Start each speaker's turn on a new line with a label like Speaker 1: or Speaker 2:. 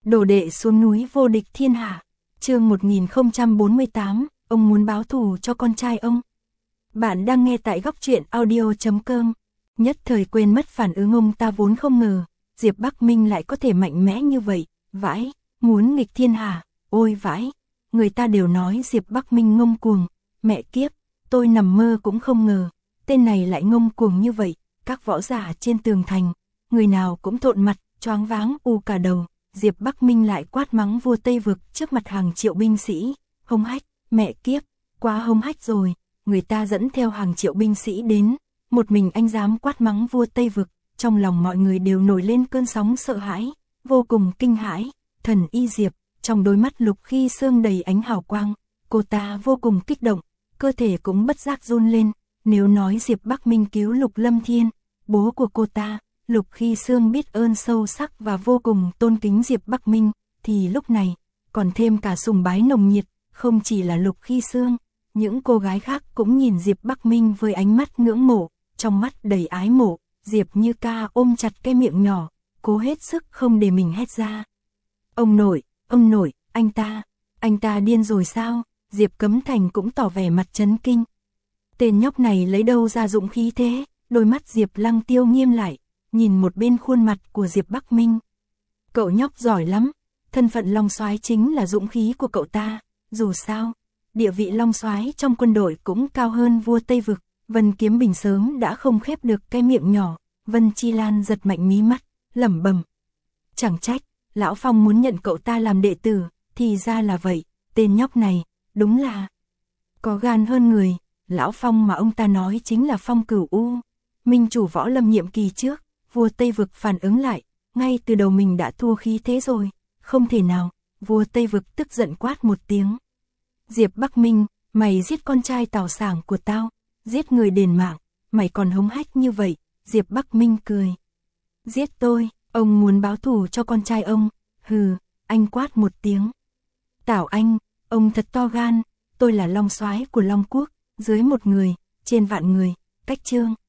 Speaker 1: Đồ đệ xuống núi vô địch thiên hạ. Chương 1048, ông muốn báo thù cho con trai ông. Bạn đang nghe tại Góc Truyện Audio.com. Nhất thời quên mất phản ứng ông ta vốn không ngờ, Diệp Bắc Minh lại có thể mạnh mẽ như vậy, vãi, muốn nghịch thiên hạ, ôi vãi. Người ta đều nói Diệp Bắc Minh ngông cuồng, mẹ kiếp, tôi nằm mơ cũng không ngờ, tên này lại ngông cuồng như vậy. Các võ giả trên tường thành, người nào cũng thộn mặt, choáng váng u cả đầu. Diệp Bắc Minh lại quát mắng vua Tây Vực trước mặt hàng triệu binh sĩ, hông hách, mẹ kiếp, quá hông hách rồi, người ta dẫn theo hàng triệu binh sĩ đến, một mình anh dám quát mắng vua Tây Vực, trong lòng mọi người đều nổi lên cơn sóng sợ hãi, vô cùng kinh hãi. Thần Y Diệp, trong đôi mắt Lục Khi Sương đầy ánh hào quang, cô ta vô cùng kích động, cơ thể cũng bất giác run lên. Nếu nói Diệp Bắc Minh cứu Lục Lâm Thiên, bố của cô ta, Lục Khi Sương biết ơn sâu sắc và vô cùng tôn kính Diệp Bắc Minh, thì lúc này, còn thêm cả sùng bái nồng nhiệt, không chỉ là Lục Khi Sương, những cô gái khác cũng nhìn Diệp Bắc Minh với ánh mắt ngưỡng mộ, trong mắt đầy ái mộ. Diệp Như Ca ôm chặt cái miệng nhỏ, cố hết sức không để mình hét ra. Ông nội, anh ta điên rồi sao? Diệp Cấm Thành cũng tỏ vẻ mặt chấn kinh. Tên nhóc này lấy đâu ra dũng khí thế? Đôi mắt Diệp Lăng Tiêu nghiêm lại, nhìn một bên khuôn mặt của Diệp Bắc Minh. Cậu nhóc giỏi lắm, thân phận Long Soái chính là dũng khí của cậu ta, dù sao, địa vị Long Soái trong quân đội cũng cao hơn vua Tây Vực. Vân Kiếm Bình sớm đã không khép được cái miệng nhỏ, Vân Chi Lan giật mạnh mí mắt, lẩm bẩm. Chẳng trách, Lão Phong muốn nhận cậu ta làm đệ tử, thì ra là vậy, tên nhóc này, đúng là có gan hơn người. Lão Phong mà ông ta nói chính là Phong Cửu U, minh chủ võ lâm nhiệm kỳ trước. Vua Tây Vực phản ứng lại, ngay từ đầu mình đã thua khí thế rồi, không thể nào. Vua Tây Vực tức giận quát một tiếng. Diệp Bắc Minh, mày giết con trai Tào Sảng của tao, giết người đền mạng, mày còn hống hách như vậy. Diệp Bắc Minh cười. Giết tôi, ông muốn báo thù cho con trai ông, hừ, anh quát một tiếng. Tào Anh, ông thật to gan, tôi là Long Soái của Long Quốc, dưới một người, trên vạn người, cách chương.